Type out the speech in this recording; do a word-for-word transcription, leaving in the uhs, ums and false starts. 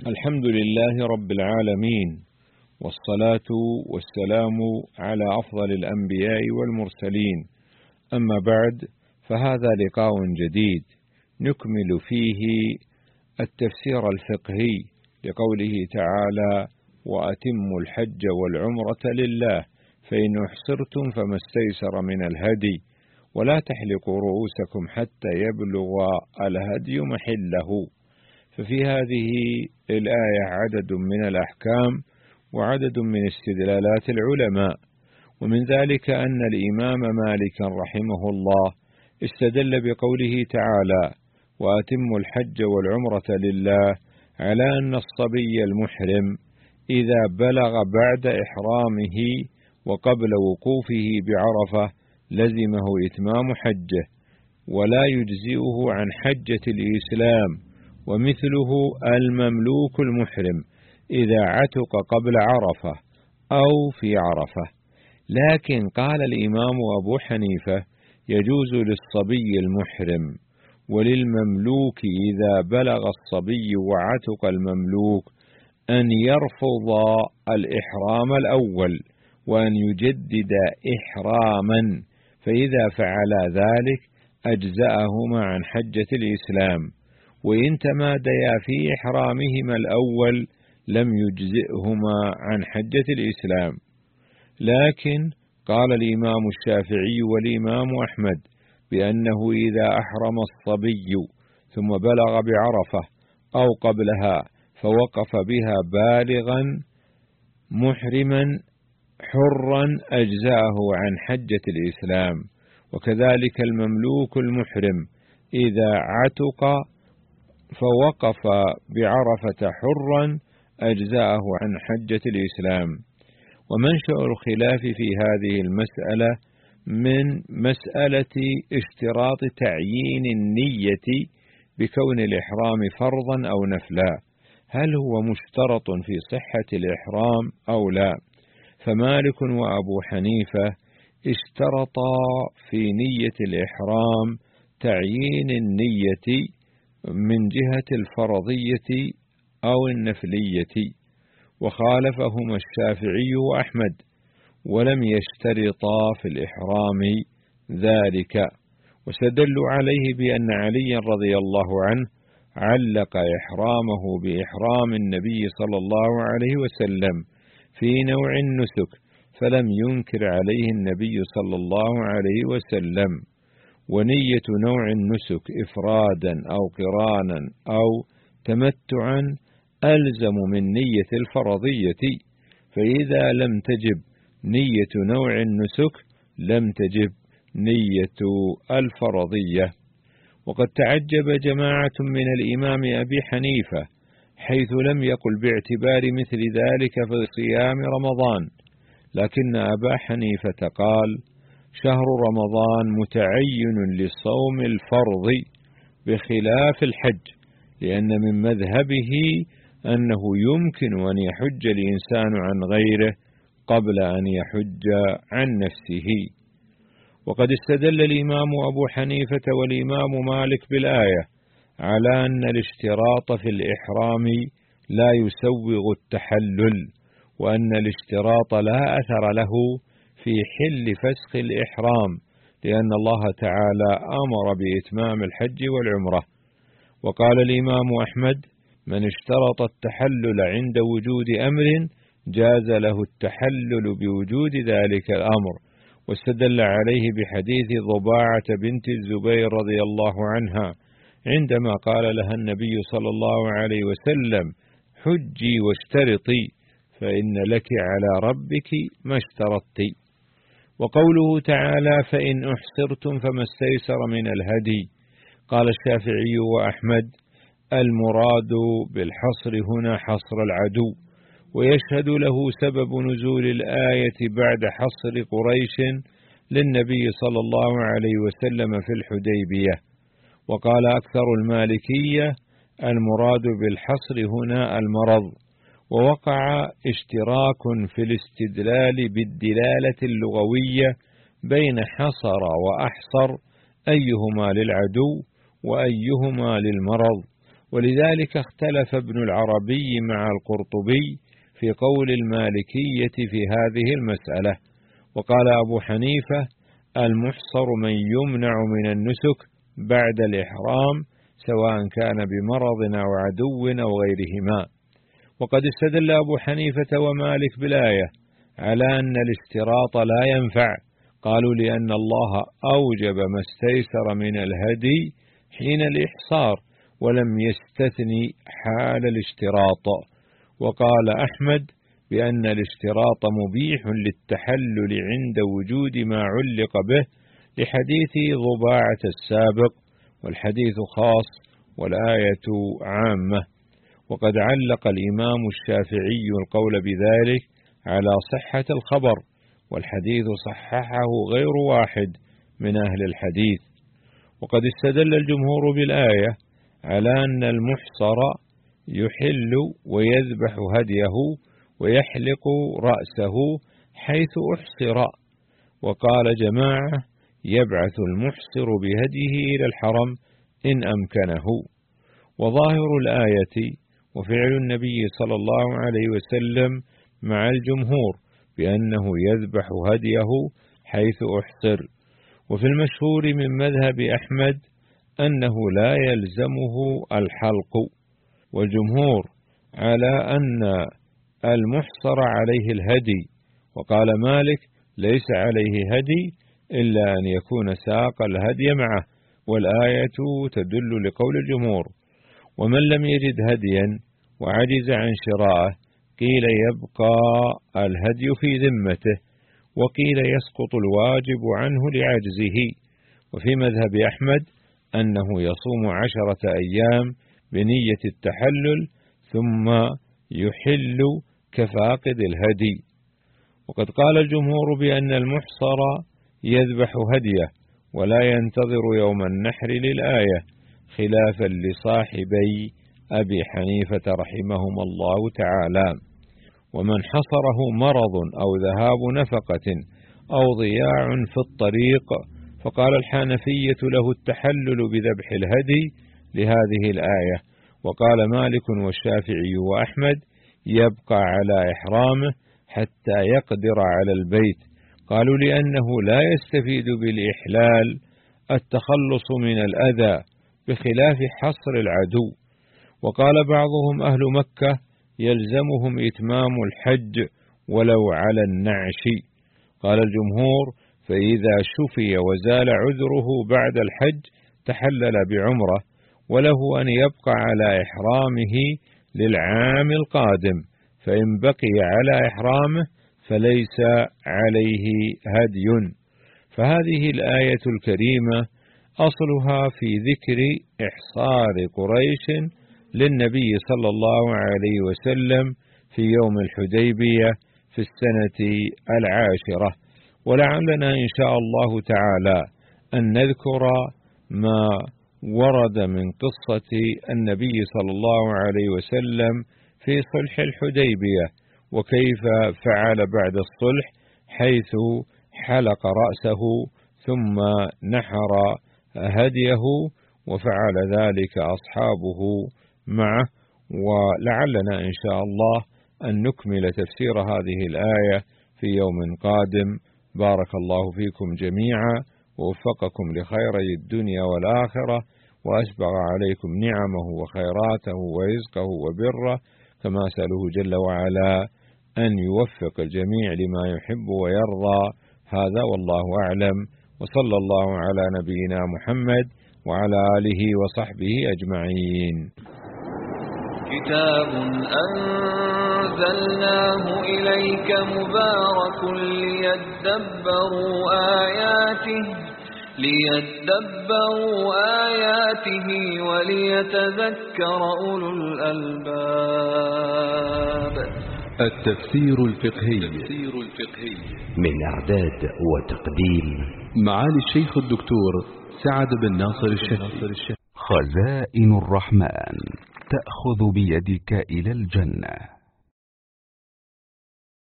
الحمد لله رب العالمين، والصلاة والسلام على أفضل الأنبياء والمرسلين. أما بعد، فهذا لقاء جديد نكمل فيه التفسير الفقهي لقوله تعالى: وأتموا الحج والعمرة لله فإن أحصرتم فما استيسر من الهدي ولا تحلقوا رؤوسكم حتى يبلغ الهدي محله. ففي هذه الآية عدد من الأحكام وعدد من استدلالات العلماء، ومن ذلك أن الإمام مالك رحمه الله استدل بقوله تعالى: وأتموا الحج والعمرة لله على أن الصبي المحرم إذا بلغ بعد إحرامه وقبل وقوفه بعرفة لزمه إتمام حجه ولا يجزئه عن حجة الإسلام، ومثله المملوك المحرم إذا عتق قبل عرفة أو في عرفة. لكن قال الإمام أبو حنيفة: يجوز للصبي المحرم وللمملوك إذا بلغ الصبي وعتق المملوك أن يرفض الإحرام الأول وأن يجدد إحراما، فإذا فعل ذلك أجزأهما عن حجة الإسلام، وإن تماديا في إحرامهما الأول لم يجزئهما عن حجة الإسلام. لكن قال الإمام الشافعي والإمام أحمد بأنه إذا أحرم الصبي ثم بلغ بعرفة أو قبلها فوقف بها بالغا محرما حرا أجزأه عن حجة الإسلام، وكذلك المملوك المحرم إذا عتق فوقف بعرفة حرا أجزأه عن حجة الإسلام. ومنشأ الخلاف في هذه المسألة من مسألة اشتراط تعيين النية بكون الإحرام فرضا أو نفلا، هل هو مشترط في صحة الإحرام أو لا؟ فمالك وأبو حنيفة اشترطا في نية الإحرام تعيين النية من جهة الفرضية أو النفلية، وخالفهما الشافعي وأحمد ولم يشترطا في الإحرام ذلك، واستدلوا عليه بأن علي رضي الله عنه علق إحرامه بإحرام النبي صلى الله عليه وسلم في نوع النسك فلم ينكر عليه النبي صلى الله عليه وسلم، ونية نوع النسك إفرادا أو قرانا أو تمتعا ألزم من نية الفرضية، فإذا لم تجب نية نوع النسك لم تجب نية الفرضية. وقد تعجب جماعة من الإمام أبي حنيفة حيث لم يقل باعتبار مثل ذلك في صيام رمضان، لكن أبا حنيفة قال: شهر رمضان متعين لصوم الفرض بخلاف الحج، لأن من مذهبه أنه يمكن أن يحج الإنسان عن غيره قبل أن يحج عن نفسه. وقد استدل الإمام أبو حنيفة والإمام مالك بالآية على أن الاشتراط في الإحرام لا يسوغ التحلل، وأن الاشتراط لا أثر له في حل فسخ الإحرام، لأن الله تعالى أمر بإتمام الحج والعمرة. وقال الإمام أحمد: من اشترط التحلل عند وجود أمر جاز له التحلل بوجود ذلك الأمر، واستدل عليه بحديث ضباعة بنت الزبير رضي الله عنها عندما قال لها النبي صلى الله عليه وسلم: حجي واشترطي فإن لك على ربك ما اشترطت. وقوله تعالى: فإن أحصرتم فما استيسر من الهدي، قال الشافعي وأحمد: المراد بالحصر هنا حصر العدو، ويشهد له سبب نزول الآية بعد حصر قريش للنبي صلى الله عليه وسلم في الحديبية. وقال أكثر المالكية: المراد بالحصر هنا المرض، ووقع اشتراك في الاستدلال بالدلالة اللغوية بين حصر وأحصر، أيهما للعدو وأيهما للمرض، ولذلك اختلف ابن العربي مع القرطبي في قول المالكية في هذه المسألة. وقال أبو حنيفة: المحصر من يمنع من النسك بعد الإحرام سواء كان بمرض أو عدو أو غيرهما. وقد استدل أبو حنيفة ومالك بالآية على أن الاشتراط لا ينفع، قالوا لأن الله أوجب ما استيسر من الهدي حين الإحصار ولم يستثني حال الاشتراط. وقال أحمد بأن الاشتراط مبيح للتحلل عند وجود ما علق به لحديث ضباعة السابق، والحديث خاص والآية عامة. وقد علق الإمام الشافعي القول بذلك على صحة الخبر، والحديث صححه غير واحد من أهل الحديث. وقد استدل الجمهور بالآية على أن المحصر يحل ويذبح هديه ويحلق رأسه حيث أحصر. وقال جماعة: يبعث المحصر بهديه إلى الحرم إن أمكنه. وظاهر الآية وفعل النبي صلى الله عليه وسلم مع الجمهور بأنه يذبح هديه حيث أحصر. وفي المشهور من مذهب أحمد أنه لا يلزمه الحلق، والجمهور على أن المحصر عليه الهدي. وقال مالك: ليس عليه هدي إلا أن يكون ساق الهدي معه، والآية تدل لقول الجمهور. ومن لم يجد هديا وعجز عن شرائه قيل يبقى الهدي في ذمته، وقيل يسقط الواجب عنه لعجزه. وفي مذهب أحمد أنه يصوم عشرة أيام بنية التحلل ثم يحل كفاقد الهدي. وقد قال الجمهور بأن المحصر يذبح هديه ولا ينتظر يوم النحر للآية، خلافا لصاحبي أبي حنيفة رحمهم الله تعالى. ومن حصره مرض أو ذهاب نفقة أو ضياع في الطريق فقال الحنفية له التحلل بذبح الهدي لهذه الآية. وقال مالك والشافعي وأحمد: يبقى على إحرامه حتى يقدر على البيت، قالوا لأنه لا يستفيد بالإحلال التخلص من الأذى بخلاف حصر العدو. وقال بعضهم: أهل مكة يلزمهم إتمام الحج ولو على النعش. قال الجمهور: فإذا شفي وزال عذره بعد الحج تحلل بعمرة، وله أن يبقى على إحرامه للعام القادم، فإن بقي على إحرامه فليس عليه هدي. فهذه الآية الكريمة أصلها في ذكر إحصار قريش للنبي صلى الله عليه وسلم في يوم الحديبية في السنة العاشرة. ولعلنا إن شاء الله تعالى أن نذكر ما ورد من قصة النبي صلى الله عليه وسلم في صلح الحديبية، وكيف فعل بعد الصلح، حيث حلق رأسه ثم نحر هديه، وفعل ذلك أصحابه معه. ولعلنا إن شاء الله أن نكمل تفسير هذه الآية في يوم قادم. بارك الله فيكم جميعا ووفقكم لخيري الدنيا والآخرة، وأسبغ عليكم نعمه وخيراته ورزقه وبره، كما أسأله جل وعلا أن يوفق الجميع لما يحب ويرضى. هذا والله أعلم، وصلى الله على نبينا محمد وعلى آله وصحبه أجمعين. كتاب أنزلناه إليك مبارك ليدبروا آياته ليدبروا آياته وليتذكر أولو الألباب. التفسير الفقهي من إعداد وتقديم معالي الشيخ الدكتور سعد بن ناصر الشهري. خزائن الرحمن تأخذ بيدك إلى الجنة.